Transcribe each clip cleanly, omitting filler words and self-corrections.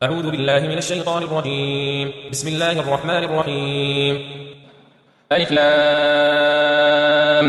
أعوذ بالله من الشيطان الرجيم. بسم الله الرحمن الرحيم. ألف لام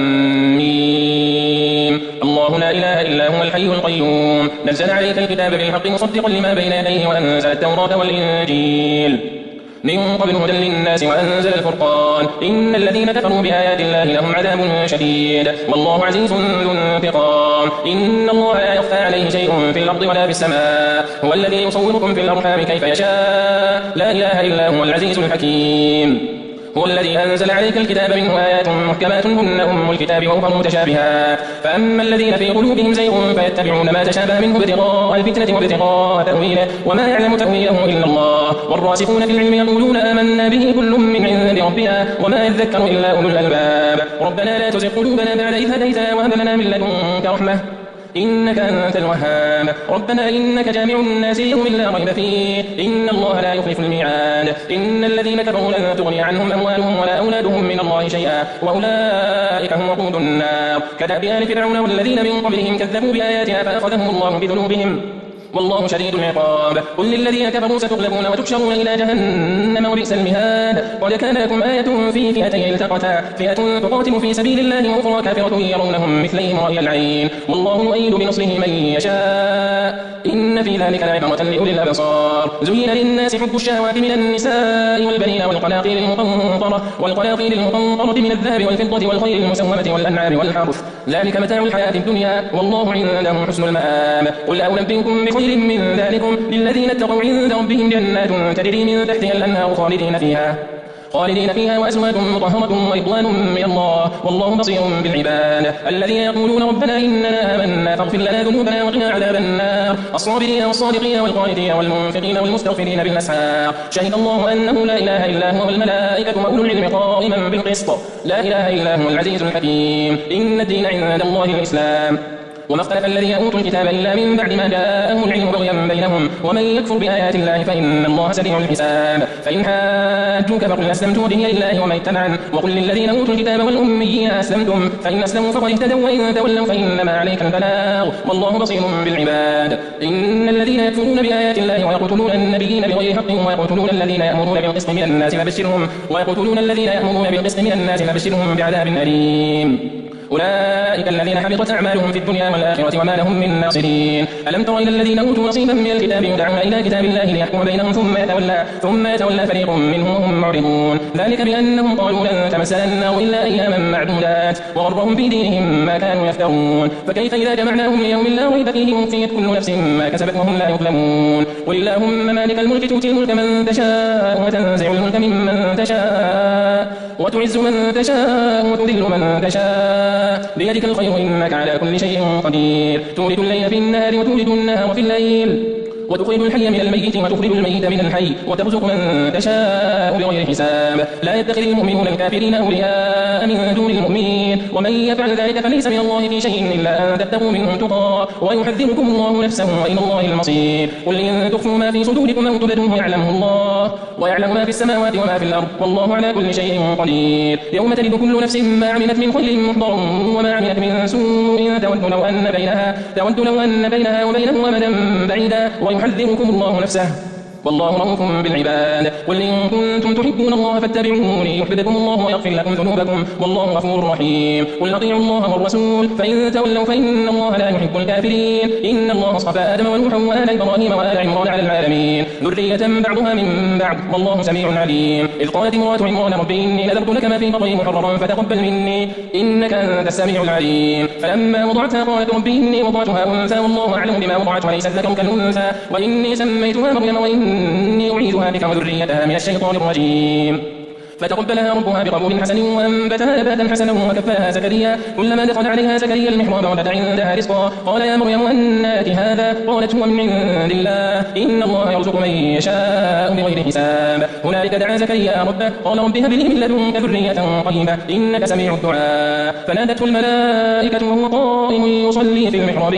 ميم. الله لا إله إلا هو الحي القيوم نزل عليك الكتاب بالحق مصدقا لما بين يديه وأنزل التوراة والإنجيل من قبل هدى للناس وأنزل الفرقان إن الذين كفروا بآيات الله لهم عذاب شديد والله عزيز ذو انتقام إن الله لا يخفى عليه شيء في الأرض ولا في السماء هو الذي يصوركم في الأرحام كيف يشاء لا إله إلا هو العزيز الحكيم هو الذي أنزل عليك الكتاب منه آيات محكمات هن أم الكتاب وأخر متشابهات فأما الذين في قلوبهم زيغ فيتبعون ما تشابه منه ابتغاء الفتنة وابتغاء تأويله وما يعلم تأويله إلا الله والراسخون في العلم يقولون آمنا به كل من عند ربنا وما يذكر إلا أولو الألباب ربنا لا تزغ قلوبنا بعد إذ هديتنا وهب لنا من لدنك رحمة إنك أنت الوهاب ربنا إنك جامع الناس ليوم لا ريب فيه إن الله لا يخلف الميعاد إن الذين كفروا لن تغني عنهم أموالهم ولا أولادهم من الله شيئا وأولئك هم وقود النار كدأب آل فرعون والذين من قبلهم كذبوا بآياتنا فأخذهم الله بذنوبهم والله شديد العقاب قل للذين كفروا ستغلبون وتحشرون إلى جهنم وبئس المهاد قد كان لكم آية في فئتين التقتا فئة تقاتل في سبيل الله وأخرى كافرة يرونهم مثليهم رأي العين والله يؤيد بنصره من يشاء إن في ذلك لعبرة لأولي الأبصار زين للناس حب الشهوات من النساء والبنين والقناطير المقنطرة من الذهب والفضة والخيل المسومة والأنعام والحرث ذلك متاع الحياة الدنيا والله عنده حسن المآب قل أنبئكم بخير من ذلكم للذين اتقوا عند ربهم جنات تجري من تحتها الأنهار خالدين فيها وأزواج مطهرة ورضوان من الله والله بصير بالعباد الذين يقولون ربنا إننا آمنا فاغفر لنا ذنوبنا وقنا عذاب النار الصابرين والصادقين والقانتين والمنفقين والمستغفرين بالأسحار شهد الله أنه لا إله إلا هو والملائكة وأولو العلم قائما بالقسط لا إله إلا هو العزيز الحكيم إن الدين عند الله الإسلام وما اختلف الذين أوتوا الكتاب إلا من بعد ما جاءهم العلم بغيا بينهم ومن يكفر بآيات الله فإن الله سريع الحساب فإن حاجوك فقل أسلمت وجهي لله ومن اتبعني وقل للذين أوتوا الكتاب والأميين أسلمتم فإن أسلموا فقد اهتدوا وإن تولوا فإنما عليك البلاغ والله بصير بالعباد إن الذين يكفرون بآيات الله ويقتلون النبيين بغير حق ويقتلون الذين يأمرون بالقسط من الناس فبشرهم بعذاب أليم أولئك الذين حبطت أعمالهم في الدنيا والآخرة وما لهم من ناصرين ألم تر إلى الذين أوتوا نصيبا من الكتاب يدعون إلى كتاب الله ليحكم بينهم ثم يتولى فريق منهم وهم معرضون ذلك بأنهم قالوا لن تمسنا النار إلا أياما معدودات وغرهم في دينهم ما كانوا يفترون فكيف إذا جمعناهم ليوم لا ريب فيه ووفيت كل نفس ما كسبت وهم لا يظلمون قل اللهم مالك الملك تؤتي الملك من تشاء وتنزع الملك ممن تشاء وتعز من تشاء وتذل من تشاء بيدك الخير إنك على كل شيء قدير تولد الليل في النهار وتولد النهار في الليل وتخرج الحي من الميت وتخرج الميت من الحي وترزق من تشاء بغير حساب لا يتخذ المؤمنون الكافرين أولياء من دون المؤمنين ومن يفعل ذلك فليس من الله في شيء إلا أن تتقوا منهم تقى ويحذركم الله نفسه وإلى الله المصير قل إن تخفوا ما في صدوركم أو تبدوه يعلمه الله ويعلم ما في السماوات وما في الأرض والله على كل شيء قدير يوم تجد كل نفس ما عملت من خير محضر وما عملت من سوء تود لو أن بينها وبينه أمدا بعيدا ويحذركم الله نفسه والله رؤوف بالعباد قل إن كنتم تحبون الله فاتبعوني يحببكم الله ويغفر لكم ذنوبكم والله غفور رحيم قل أطيعوا الله والرسول فإن تولوا فإن الله لا يحب الكافرين إن الله اصطفى آدم ونوحا وآل إبراهيم وآل عمران على العالمين ذرية بعضها من بعض والله سميع عليم إذ قالت امرأة عمران ربي إني نذرت لك ما في بطني محررا فتقبل مني إنك أنت السميع العليم فلما وضعتها قالت ربي إني وضعتها أنثى والله أعلم بما وضعت وليس الذكر كالأنثى وإني سميتها مريم وإني أعيذها بك وذريتها من الشيطان الرجيم فتقبلها ربها بقبول حسن وأنبتها نباتا حسنا وكفاها زكريا كلما دخل عليها زكريا المحراب وجد عندها رزقا قال يا مريم أنى لك هذا قالت هو من عند الله إن الله يرزق من يشاء بغير حساب هنالك دعا زكريا ربه قال رب هب لي من لدنك ذرية طيبة إنك سميع الدعاء فنادته الملائكة وهو قائم يصلي في المحراب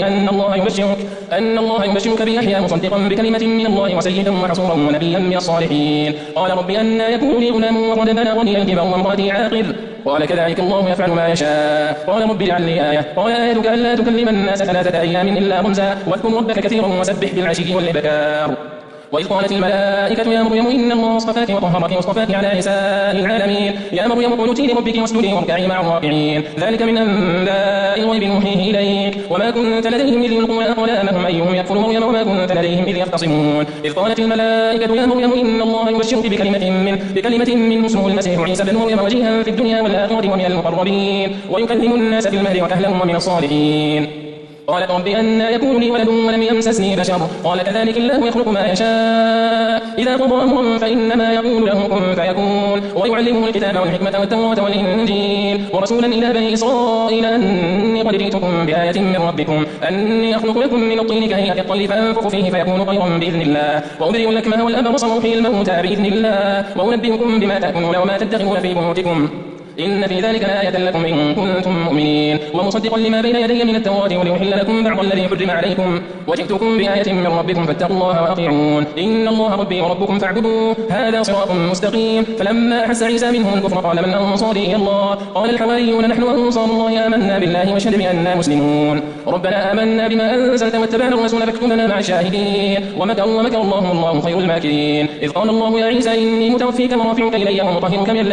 أن الله يبشرك بيحيى مصدقا بكلمة من الله وسيدا وحصورا ونبيا من الصالحين قال رب أنى يكون لي غلام وقد بلغني الكبر وامرأتي عاقر قال كذلك الله يفعل ما يشاء قال رب اجعل لي آية قال آيتك ألا تكلم الناس 3 أيام إلا رمزا واذكر ربك كثيرا وسبح بالعشي والإبكار وإذ قالت الملائكة يا مريم إن الله اصطفاك وطهرك واصطفاك على نساء العالمين يا مريم اقنتي لربك واسجدي واركعي مع الراكعين ذلك من أنباء الغيب نوحيه إليك وما كنت لديهم إذ يلقون أقلامهم أيهم يكفر مريم وما كنت لديهم إذ يختصمون إذ قالت الملائكة يا مريم إن الله يبشرك بكلمة منه اسمه المسيح عيسى بن مريم وجيها في الدنيا والآخرة ومن المقربين ويكلم الناس في المهد وكهلا ومن الصالحين قالت رب أنى يكون لي ولد ولم يمسسني بشر قال كذلك الله يخلق ما يشاء إذا قضى أمرا فإنما يقول له كن فيكون ويعلمه الكتاب والحكمة والتوراة والإنجيل ورسولا إلى بني إسرائيل أني قد جئتكم بآية من ربكم أني أخلق لكم من الطين كهيئة الطير فأنفخ فيه فيكون طيرا بإذن الله وأبرئ الأكمه والأبرص وأحيي الموتى بإذن الله وأنبئكم بما تأكلون وما تدخرون في بيوتكم إن في ذلك لآية لكم إن كنتم مؤمنين ومصدقا لما بين يدي من التوراة ولأحل لكم بعض الذي حرم عليكم وجئتكم بآية من ربكم فاتقوا الله وأطيعون إن الله ربي وربكم فاعبدوه هذا صراط مستقيم فلما أحس عيسى منهم الكفر قال من أنصاري إلى الله قال الحواريون نحن أنصار الله آمنا بالله واشهد بأننا مسلمون ربنا آمنا بما أنزلت واتبعنا الرسول فاكتبنا مع الشاهدين ومكروا ومكر الله والله خير الماكرين إذ قال الله يا عيسى إني متوفيك ورافعك إلي ومطهرك من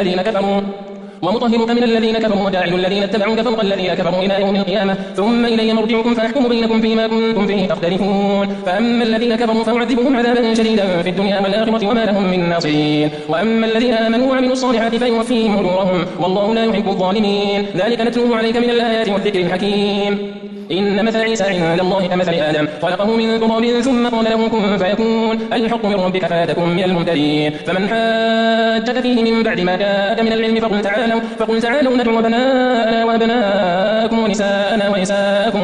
الذين كفروا وجاعل الذين اتبعوك فوق الذين كفروا إلى يوم القيامة ثم إلي مرجعكم فأحكم بينكم فيما كنتم فيه تختلفون فأما الذين كفروا فأعذبهم عذابا شديدا في الدنيا والآخرة وما لهم من ناصرين وأما الذين آمنوا وعملوا الصالحات فيوفيهم أجورهم والله لا يحب الظالمين ذلك نتلوه عليك من الآيات والذكر الحكيم إن مثل عيسى عند الله كمثل آدم خلقه من تراب ثم قال له كن فيكون الحق من ربك فلا تكن من الممترين فمن حاجك فيه من بعد ما جاءك من العلم فقل تعالوا ندعو أبناءنا وأبناءكم ونساءنا ونساءكم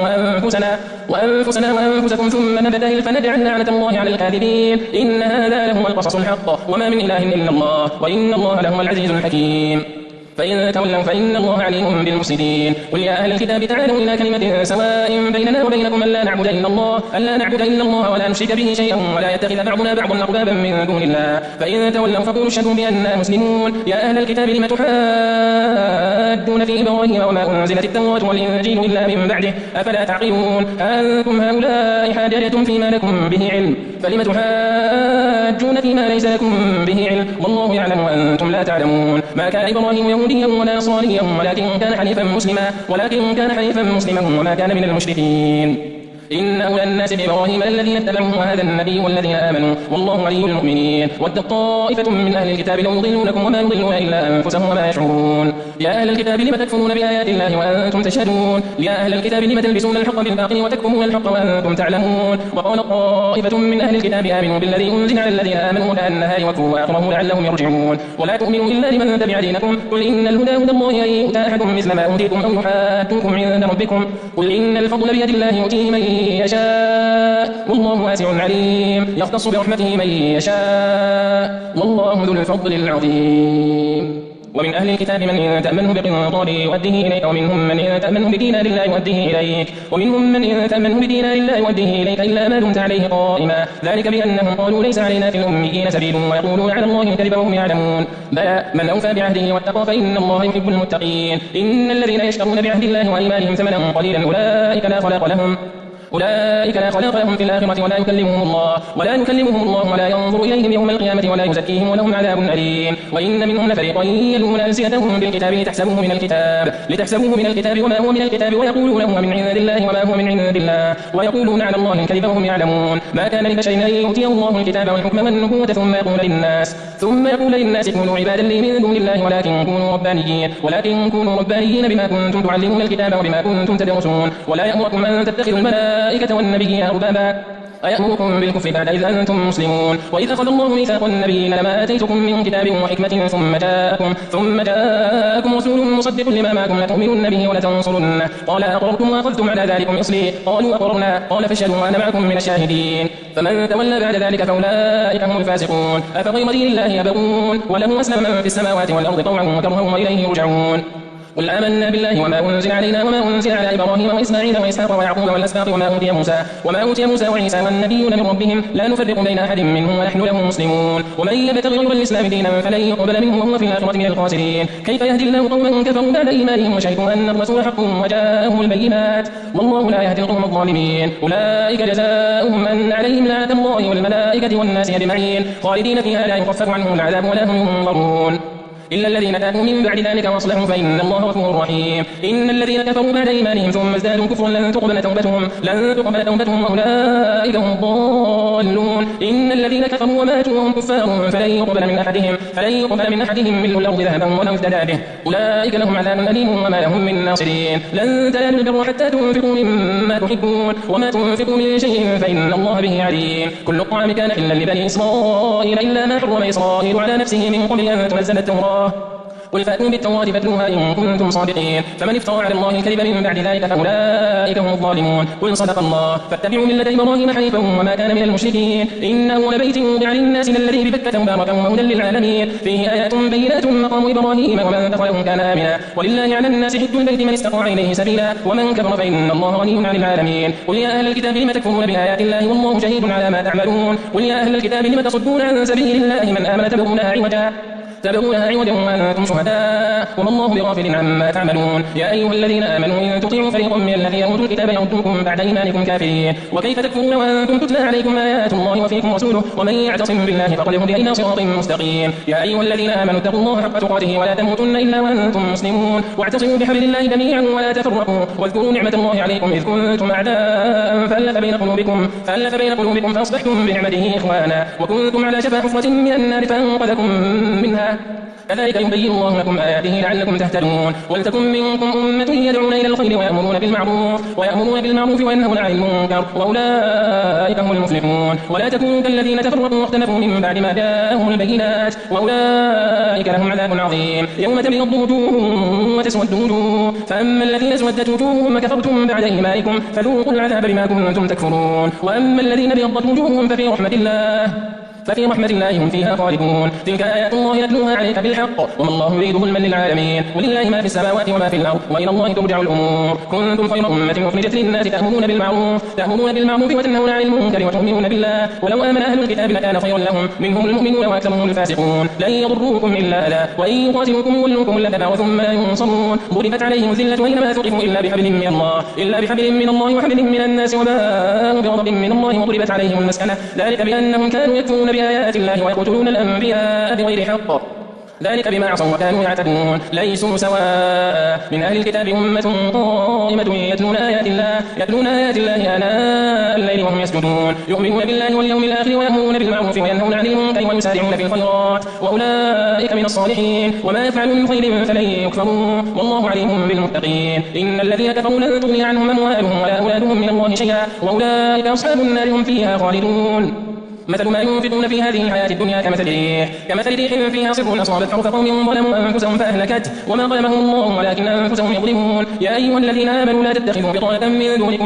وأنفسكم ثم نبتهل فنجعل لعنة الله على الكاذبين إن هذا لهو القصص الحق وما من إله إلا الله وإن الله لهو العزيز الحكيم فإن تولوا فإن الله عليم بالمفسدين قل يا أهل الكتاب تعالوا إلى كلمة سواء بيننا وبينكم ألا نعبد إلا الله ولا نشرك به شيئا ولا يتخذ بعضنا بعضا أربابا من دون الله فإن تولوا فقولوا اشهدوا بأننا مسلمون يا أهل الكتاب لم تحاجون في إبراهيم وما أنزلت التوراة والإنجيل إلا من بعده أفلا تعقلون أنتم هؤلاء حاججتم فيما لكم به علم فلم تحاجون فيما ليس لكم به علم والله يعلم وأنتم لا تعلمون ما كان إبراهيم يهوديا ولا نصرانيا ولكن كان حنيفا مسلما وما كان من المشركين إن أولى الناس بإبراهيم الذين اتبعوه وهذا النبي والذين آمنوا والله ولي المؤمنين ودت طائفة من أهل الكتاب لو يضلونكم وما يضلون إلا أنفسهم وما يشعرون يا أهل الكتاب لم تكفرون بآيات الله وأنتم تشهدون يا أهل الكتاب لم تلبسون الحق بالباطل وتكتمون الحق وأنتم تعلمون وقال طائفة من أهل الكتاب آمنوا بالذي أنزل على الذين آمنوا كأنها وكفروا آخره لعلهم يرجعون ولا تؤمنوا إلا لمن تبع دينكم قل إن الهدى هدى الله أن يؤتى أحد مثل ما أوتيتم أو يحاجوكم عند ربكم قل إن الفضل بيد الله يؤتيه من يشاء والله واسع عليم يختص برحمته من يشاء والله ذو الفضل العظيم ومن أهل الكتاب من إن تأمنه بقنطار يؤديه إليك ومنهم من إن تأمنه بدينار لا يؤديه إليك ومنهم من إن تأمنه بدينار لا يؤديه إليك إلا ما دمت عليه قائما ذلك بأنهم قالوا ليس علينا في الأميين سبيل ويقولون على الله الكذب وهم يعلمون بلى من أوفى بعهده واتقى فإن الله يحب المتقين إن الذين يشترون بعهد الله وأيمانهم ثمنا قليلا أولئك لا خلاق لهم في الآخرة ولا يكلمهم الله ولا ينظر إليهم يوم القيامة ولا يزكيهم ولهم عذاب أليم وإن منهم لفريقا يلوون ألسنتهم بالكتاب لتحسبوه من الكتاب وما هو من الكتاب ويقولون هو من عند الله وما هو من عند الله ويقولون على الله الكذب وهم يعلمون ما كان لبشر أن يؤتيه الله الكتاب والحكم والنبوة ثم يقول للناس كونوا عبادا لي من دون الله ولكن كونوا ربانيين بما كنتم تعلمون الكتاب وبما كنتم تدرسون ولا يأمركم أن تتخذوا الملائكة والنبيين أربابا أيأمركم بالكفر بعد إذ أنتم مسلمون وإذ أخذ الله ميثاق النبيين لما آتيتكم من كتاب وحكمة ثم جاءكم رسول مصدق لما معكم لتؤمنن به ولتنصرنه قال أقررتم وأخذتم على ذلكم إصري قالوا أقررنا قال فاشهدوا وأنا معكم من الشاهدين فمن تولى بعد ذلك فأولئك هم الفاسقون أفغير دين الله يبغون وله أسلم من في السماوات والأرض طوعا وكرها وإليه يرجعون قل آمنا بالله وما أنزل علينا وما أنزل على إبراهيم وإسماعيل وإسحاق ويعقوب والأسباط وما أوتي موسى وعيسى والنبيون من ربهم لا نفرق بين أحد منهم ونحن له مسلمون ومن يبتغي غير الإسلام دينا فلن يقبل منه وهو في الآخرة من الخاسرين كيف يهدي الله قوما كفروا بعد إيمانهم وشهدوا أن الرسول حق وجاءهم البينات والله لا يهدي القوم الظالمين أولئك جزاؤهم أن عليهم لعنة الله والملائكة والناس أجمعين خالدين فيها لا يخفف عنهم العذاب ولا هم ينظرون إلا الذين تابوا من بعد ذلك وأصلحوا فإن الله غفور رحيم إن الذين كفروا بعد إيمانهم ثم ازدادوا كفرا لن تقبل توبتهم وأولئك هم الضالون إن الذين كفروا وماتوا وهم كفار فلن يقبل من أحدهم ملء الأرض ذهبا ولو افتدى به أولئك لهم عذاب أليم وما لهم من ناصرين لن تنالوا البر حتى تنفقوا مما تحبون وما تنفقوا من شيء فإن الله به عليم كل الطعام كان حلا لبني إسرائيل إلا ما حرم إسرائيل على نفسه من قبل أن تنزل التوراة قل فأتوا بالتوراة فاتلوها إن كنتم صادقين فمن افترى على الله الكذب من بعد ذلك فأولئك هم الظالمون قل صدق الله فاتبعوا ملة إبراهيم حنيفا وما كان من المشركين إنه لبيت وضع للناس الذي ببكة مباركا وهدى للعالمين فيه آيات بينات مقام إبراهيم ومن دخله كان آمنا ولله على الناس حج البيت من استطاع إليه سبيلا ومن كفر فإن الله غني عن العالمين قل يا أهل الكتاب لم تكفرون بآيات الله والله شهيد على ما تعملون قل يا أهل الكتاب لم تصدون عن سبيل الله من آمن تبغونها عوجا وأنتم شهداء وما الله بغافل عما تعملون يا أيها الذين آمنوا إن تطيعوا فريقا من الذين أوتوا الكتاب يردوكم بعد إيمانكم كافرين وكيف تكفرون وأنتم تتلى عليكم آيات الله وفيكم رسوله ومن يعتصم بالله فقد هدي إلى صراط مستقيم يا أيها الذين آمنوا اتقوا الله حق تقاته ولا تموتن إلا وأنتم مسلمون واعتصموا بحبل الله جميعا ولا تفرقوا واذكروا نعمة الله عليكم إذ كنتم أعداء فألف بين قلوبكم فأصبحتم بنعمته إخوانا وكنتم على شفا حفرة من النار فأنقذكم منها كذلك يبين الله لكم آياته لعلكم تهتدون ولتكن منكم أمة يدعون إلى الخير ويأمرون بالمعروف وينهون عن المنكر وأولئك هم المفلحون ولا تكونوا كالذين تفرقوا واختلفوا من بعد ما جاءهم البينات وأولئك لهم عذاب عظيم يوم تبيض وجوه وتسود وجوه فأما الذين اسودت وجوههم كفرتم بعد إيمانكم فذوقوا العذاب بما كنتم تكفرون وأما الذين ابيضت وجوههم ففي رحمة الله هم فيها خالدون تلك آيات الله نتلوها عليك بالحق وما الله يريد ظلما للعالمين ولله ما في السماوات وما في الأرض وإلى الله ترجع الأمور كنتم خير أمة أخرجت للناس تأمرون بالمعروف وتنهون عن المنكر وتؤمنون بالله ولو آمن أهل الكتاب لكان خيرا لهم منهم المؤمنون وأكثرهم الفاسقون لن يضروكم إلا أذى وإن يقاتلوكم يولوكم الأدبار ثم لا ينصرون ضربت عليهم الذلة أينما ثقفوا إلا بحبل من الله وحبل من الناس وباءوا بغضب من الله وضربت عليهم المسكنة ذلك بأنهم كانوا يكفرون بآيات الله ويقتلون الأنبياء بغير حق ذلك بما عصوا وكانوا يعتدون ليسوا سواء من أهل الكتاب أمة قائمة يتلون آيات الله آناء الليل وهم يسجدون يؤمنون بالله واليوم الآخر ويأمرون بالمعروف وينهون عن المنكر ويسارعون في الخيرات وأولئك من الصالحين وما يفعلوا من خير فلن يكفروا والله عليم بالمتقين إن الذين كفروا لن تغني عنهم أموالهم ولا أولادهم من الله شيئا وأولئك أصحاب النار هم فيها خالدون مثل ما ينفقون في هذه الحياة الدنيا كمثل ريح فيها صر أصابت حرث قوم ظلموا أنفسهم فأهلكت وما ظلمهم الله ولكن أنفسهم يظلمون يا أيها الذين آمنوا لا تتخذوا بطانة من دونكم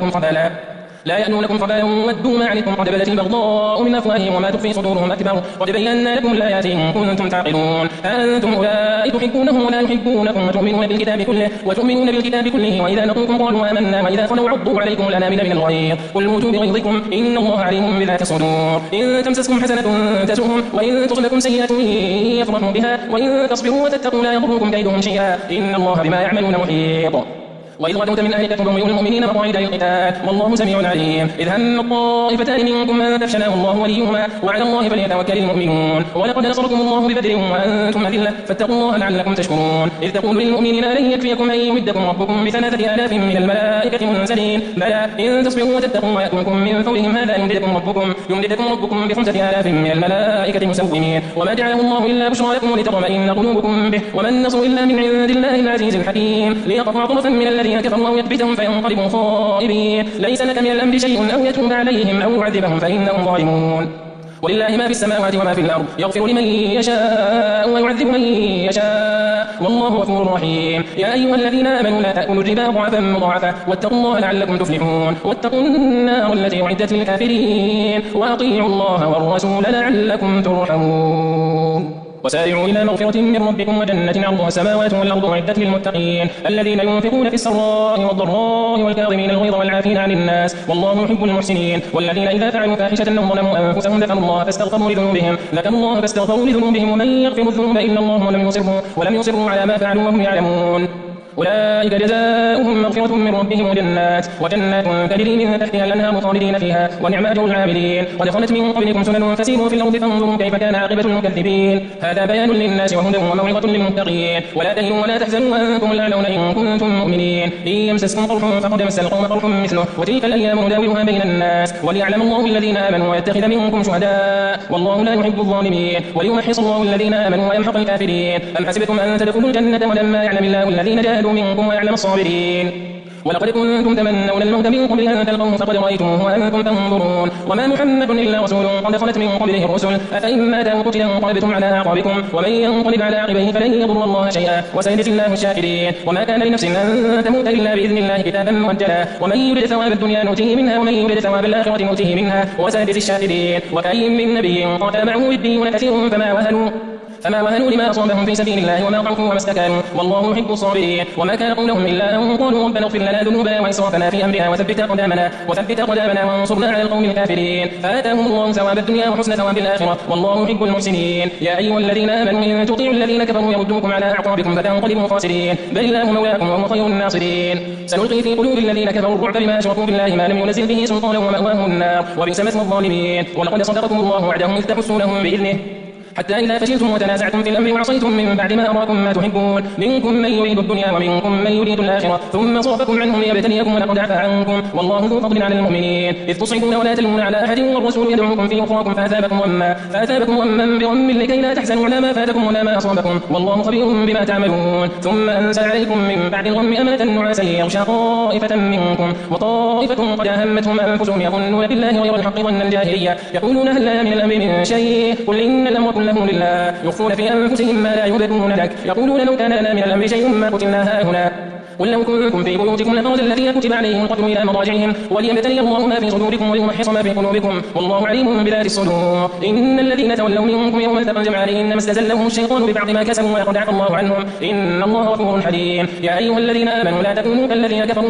لا يألونكم خبالا ودوا ما عنتم قد بدت البغضاء من أفواههم وما تخفي صدورهم أكبر قد بينا لكم الآيات إن كنتم تعقلون أنتم أولئك تحبونهم ولا يحبونكم وتؤمنون بالكتاب كله وإذا لقوكم قالوا آمنا وإذا خلوا عضوا عليكم الأنامل من الغيظ قل موتوا بغيظكم إن الله عليم بذات الصدور إن تمسسكم حسنة تسؤهم وإن تصبكم سيئة يفرحوا بها وإن تصبروا وتتقوا لا يضركم كيدهم شيئا إن الله بما يعملون محيط وإذ غدوت من أهلك تبوئ المؤمنين مقاعد للقتال والله سميع عليم إذ هم الطائفتان منكم أن تفشلا والله وليهما وعلى الله فليتوكل المؤمنون ولقد نصركم الله ببدر وأنتم أذلة فاتقوا الله لعلكم تشكرون إذ تقول للمؤمنين لن يكفيكم أن يمدكم ربكم ب3,000 من الملائكة منزلين بلى إن تصبروا وتتقوا ويأتوكم من فورهم هذا يمددكم ربكم ب5,000 من الملائكة مسومين وما جعله الله إلا بشرى لكم ولتطمئن قلوبكم به وما النصر إلا من عند الله العزيز الحكيم ليقطع طرفا من الذين كفروا أو يكبتهم فينقلبوا خائبين ليس لك من الأمر شيء أو يتوب عليهم أو يعذبهم فإنهم ظالمون ولله ما في السماوات وما في الأرض يغفر لمن يشاء ويعذب من يشاء والله غفور رحيم يا أيها الذين آمنوا لا تأكلوا الربا ضعفا مضاعفا واتقوا الله لعلكم تفلحون واتقوا النار التي أعدت للكافرين وأطيعوا الله والرسول لعلكم ترحمون وسارعوا إلى مغفرة من ربكم وجنة عرضها السماوات والأرض أعدت للمتقين الذين ينفقون في السراء والضراء والكاظمين الغيظ والعافين عن الناس والله يحب المحسنين والذين إذا فعلوا فاحشة أو ظلموا أنفسهم ذكروا الله فاستغفروا لذنوبهم ومن يغفر الذنوب إلا الله ولم يصروا على ما فعلوا وهم يعلمون أولئك جزاؤهم مغفرة من ربهم وجنات تجري من تحتها الأنهار خالدين فيها ونعم أجر العاملين قد خلت من قبلكم سنن فسيروا في الأرض فانظروا كيف كان عاقبة المكذبين هذا بيان للناس وهدى وموعظة للمتقين ولا تهنوا ولا تحزنوا وأنتم الأعلون إن كنتم مؤمنين إن يمسسكم قرح فقد مس القوم قرح مثله وتلك الأيام نداولها بين الناس وليعلم الله الذين آمنوا ويتخذ منكم شهداء والله لا يحب الظالمين وليمحص الله الذين آمنوا ويمحق الكافرين أم حسبتم أن تدخلوا الجنة ولما يعلم الله الذين جاهدوا منكم ويعلم الصابرين ولقد كنتم تمنون الموت من قبل أن تلقوه فقد رأيتموه وأنتم تنظرون وما محمد إلا رسول قد خلت من قبله الرسل أفإن مات أو قتل انقلبتم على أعقابكم ومن ينقلب على عقبيه فلن يضر الله شيئا وسيجزي الله الشاكرين وما كان لنفس أن تموت إلا بإذن الله كتابا مؤجلا ومن يرد ثواب الدنيا نؤتيه منها ومن يرد ثواب الآخرة نؤتيه منها وسيجزي الشاكرين وكأين من نبي قاتل معه ربيون كثير فما وهنوا لما أصابهم في سبيل الله وما ضعفوا وما استكانوا والله يحب الصابرين وما كان قولهم إلا أن قالوا ربنا اغفر لنا ذنوبنا وإسرافنا في أمرنا وثبت أقدامنا وانصرنا على القوم الكافرين فآتاهم الله ثواب الدنيا وحسن ثواب الآخرة والله يحب المحسنين يا أيها الذين آمنوا إن تطيعوا الذين كفروا يردوكم على أعقابكم فتنقلبوا خاسرين بل الله مولاكم وهو خير الناصرين سنلقي في قلوب الذين كفروا الرعب بما أشركوا بالله ما لم ينزل به سلطانا ومأواهم النار وبئس مثوى الظالمين ولقد صدقكم الله وعده إذ تحسونهم بإذنه حتى إذا فشلتم وتنازعتم في الأمر وعصيتم من بعد ما أراكم ما تحبون منكم من يريد الدنيا ومنكم من يريد الآخرة ثم صرفكم عنهم ليبتليكم ولقد عفا عنكم والله ذو فضل على المؤمنين إذ تصعدون ولا تلوون على أحد والرسول يدعوكم في أخراكم فأثابكم غما برغم لكي لا تحزنوا على ما فاتكم ولا ما أصابكم والله خبير بما تعملون ثم أنزل عليكم من بعد الغم أمانة نعاسا يغشى طائفة منكم وطائفة قد أهمتهم أنفسهم يظنون بالله غير الحق ظن الجاهلية يقولون هل لنا من الأمر من شيء قل إن الأمر كله لله يخفون في أنفسهم ما لا يبدون لك يقولون لو كان لنا من الأمر شيء ما قتلنا هاهنا قل لو كنتم في بيوتكم لبرز الذين كتب عليهم القتل إلى مضاجعهم وليبتلي الله ما في صدوركم وليمحص ما في قلوبكم والله عليم بذات الصدور إن الذين تولوا منكم يوم التقى الجمعان إنما استزلهم الشيطان ببعض ما كسبوا ولقد عفا الله عنهم إن الله غفور حليم يا أيها الذين آمنوا لا تكونوا كالذين كفروا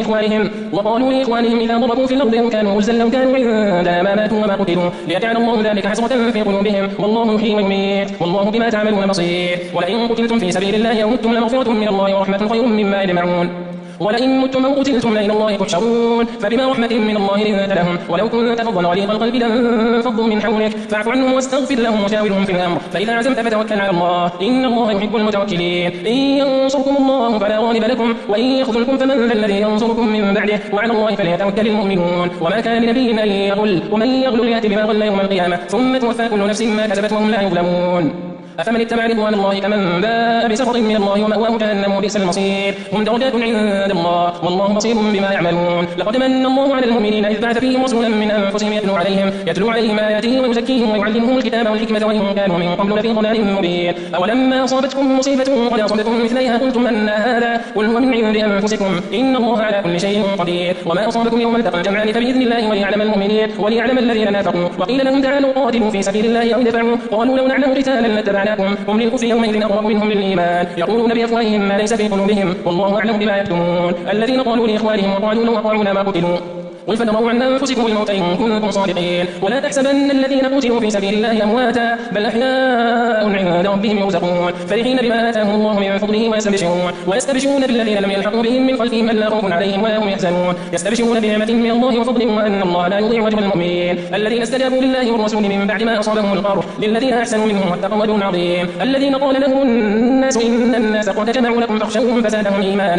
وقالوا لإخوانهم إذا ضربوا في الأرض كانوا غزا لو كانوا عندنا ما ماتوا وما قتلوا ليجعل الله ذلك حسرة في قلوبهم والله يحيي ويميت والله بما تعملون بصير ولئن قتلتم في سبيل الله أو متم لمغفرة من الله ورحمة خير مما يجمعون ولئن متم أو قتلتم لإلى الله تحشرون فبما رحمة من الله لنت لهم ولو كنت فظا غليظ القلب لانفضوا من حولك فاعف عنهم واستغفر لهم وشاورهم في الأمر فإذا عزمت فتوكل على الله إن الله يحب المتوكلين إن ينصركم الله فلا غالب لكم وإن يخذلكم فمن ذا الذي ينصركم من بعده وعلى الله فليتوكل المؤمنون وما كان لنبي أن يغل ومن يغل يأتي بما غل يوم القيامة ثم توفى كل نفس ما كسبت وهم لا يظلمون أفمن اتبع رضوان الله كمن باء بسخط من الله ومأواه جهنم وبئس المصير هم درجات عند الله والله بصير بما يعملون لقد من الله على المؤمنين إذ بعث فيهم رسولا من أنفسهم يتلو عليهم آياته ويزكيهم ويعلمهم الكتاب والحكمة وإن كانوا من قبل لفي ضلال مبين أولما أصابتكم مصيبة قد أصابتكم مثليها قلتم أن هذا قل هو من عند أنفسكم إن الله على كل شيء قدير وما أصابكم يوم التقى الجمعان فبإذن الله وليعلم المؤمنين وليعلم الذين نافقوا وقيل لهم تعالوا قاتلوا في سبيل الله أو ادفعوا قالوا لو نعلم قتالا لاتبعناكم هم للكفر يومئذ أقرب منهم للإيمان يقولون بأفواههم ما ليس في قلوبهم والله أعلم بما يكتمون الذين قالوا لإخوانهم وقالوا لو أطاعونا ما قتلوا قل فادرؤوا عن أنفسكم الموت إن كنتم صادقين ولا تحسبن الذين قتلوا في سبيل الله أمواتا بل أحياء عند ربهم يرزقون فرحين بما آتاهم الله من فضله ويستبشرون بالذين لم يلحقوا بهم من خلفهم ألا خوف عليهم ولا هم يحزنون يستبشرون بنعمة من الله وفضل وأن الله لا يضيع أجر المؤمنين الذين استجابوا لله والرسول من بعد ما أصابهم القرح للذين أحسنوا منهم واتقوا أجر عظيم الذين قال لهم الناس إن الناس قد جمعوا لكم فاخشوهم فزادهم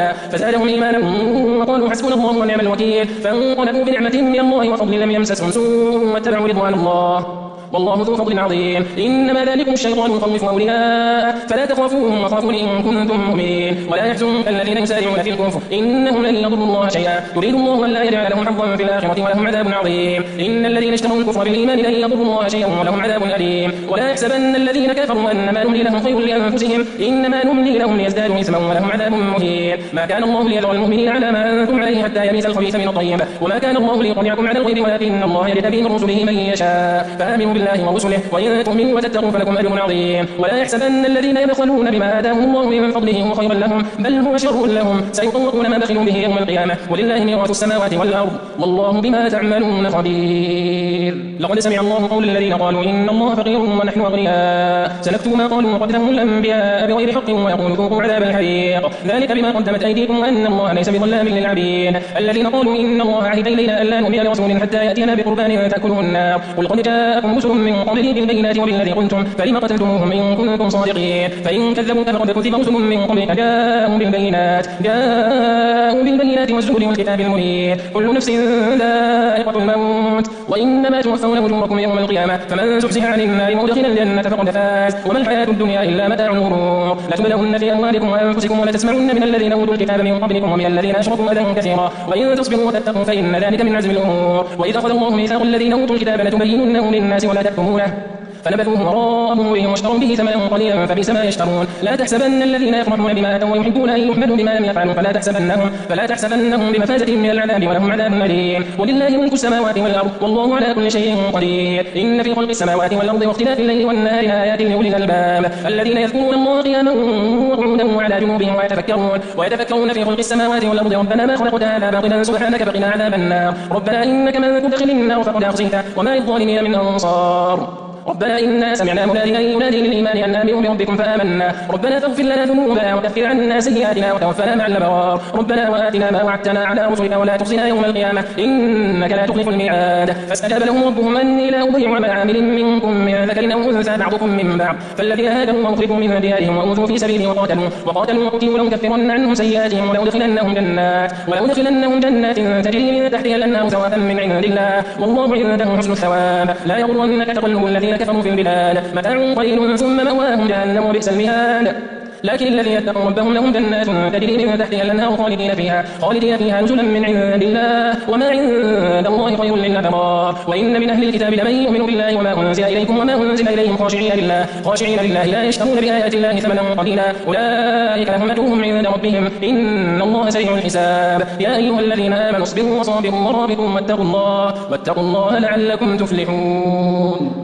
إيمانا وقالوا حسبنا الله ونعم الوكيل فانقلبوا بنعمة من الله وفضل لم يمسسهم سوء واتبعوا رضوان الله والله ذو فضل عظيم إنما ذلكم الشيطان يخوف أولياءه فلا تخافوهم وخافون إن كنتم مؤمنين ولا يحزنك الذين يسارعون في الكفر إنهم لن يضروا الله شيئا يريد الله أن لا يجعل لهم حظا في الآخرة ولهم عذاب عظيم إن الذين اشتروا الكفر بالإيمان لن يضروا الله شيئا ولهم عذاب أليم ولا يحسبن الذين كفروا أنما نملي لهم خير لأنفسهم إنما نملي لهم ليزدادوا إثما ولهم عذاب مهين ما كان الله ليذر المؤمنين على ما أنتم عليه حتى يميز الخبيث من الطيب وما كان الله ليطلعكم على الغيب ولكن الله يجتبي من رسله من يشاء فآمنوا بالله ورسله وإن تؤمنوا وتتقوا فلكم أجر عظيم. ولا يحسبن الذين يبخلون بما آتاهم الله من فضله هو خيرا لهم بل هو شر لهم سيطوقون ما بخلوا به يوم القيامة ولله ميراث السماوات والأرض والله بما تعملون خبير. لقد سمع الله قول الذين قالوا إن الله فقير ونحن أغنياء سنكتب ما قالوا وقتلهم الأنبياء بغير حق ويقول ذوقوا عذاب الحريق ذلك بما قدمت أيديكم وأن الله ليس بظلام للعبيد. الذين قالوا إن الله عهد إلينا ألا نؤمن لرسول حتى يأتينا بقربان تأكله النار قل قد جاءكم رسل من قبلي بالبينات وبالذي قلتم فلم قتلتموهم إن كنتم صادقين فإن كذبوك فقد كذب رسل من قبلك جاءوا بالبينات والزبر والكتاب المنير كل نفس ذائقة الموت وإنما توفون أجوركم يوم القيامة فمن زحزح عن النار وأدخل الجنة فقد فاز وما الحياة الدنيا إلا متاع الغرور. لتبلغن في أموالكم وأنفسكم ولتسمعن من الذين أوتوا الكتاب من قبلكم ومن الذين أشركوا أذى كثيرا وإن تصبروا وتتقوا فإن ذلك من عزم الأمور. وإذا أخذ الله ميثاق الذين أوتوا الكتاب لتبيننه للناس ولا تكتمونه فنبذوه وراء ظهورهم واشتروا به ثمنا قليلا فبئس ما يشترون. لا تحسبن الذين يفرحون بما أتوا ويحبون أن يحمدوا بما لم يفعلوا فلا تحسبنهم بمفازة من العذاب ولهم عذاب أليم. ولله ملك السماوات والأرض والله على كل شيء قدير. إن في خلق السماوات والأرض واختلاف الليل والنهار آيات لأولي الألباب الذين يذكرون الله قياما وقعودا وعلى جنوبهم ويتفكرون في خلق السماوات والأرض ربنا ما خلقت هذا باطلا سبحانك فقنا عذاب النار. ربنا إنك من تدخل النار فقد أخزيته وما للظالمين من أنصار. ربنا إنا سمعنا مناديا ينادي للإيمان أن آمنوا بربكم فآمنا ربنا فاغفر لنا ذنوبنا وكفر عنا سيئاتنا وتوفنا مع الأبرار. ربنا وآتنا ما وعدتنا على رسلك ولا تخزنا يوم القيامة إنك لا تخلف الميعاد. فاستجاب لهم ربهم أني لا أضيع عمل عامل منكم من ذكر أو أنثى بعضكم من بعض فالذين هاجروا وأخرجوا من ديارهم وأوذوا في سبيلي وقاتلوا وقتلوا لأكفرن عنهم سيئاتهم ولأدخلنهم جنات تجري من تحتها الأنهار ثوابا من عند الله والله عنده حسن الثواب. لا يغرنك تقلب الذين كفروا في البلاد متاع قليل ثم مأواهم جهنم وبئس المهاد. لكن الذين اتقوا ربهم لهم جنات تجري من تحتها الأنهار خالدين فيها نزلا من عند الله وما عند الله خير للأبرار. وإن من أهل الكتاب لمن يؤمن بالله وما أنزل إليكم وما أنزل إليهم خاشعين لله لا يشترون بآيات الله ثمنا قليلا أولئك لهم أجرهم عند ربهم إن الله سريع الحساب. يا أيها الذين آمنوا اصبروا وصابروا ورابطوا واتقوا الله لعلكم تفلحون.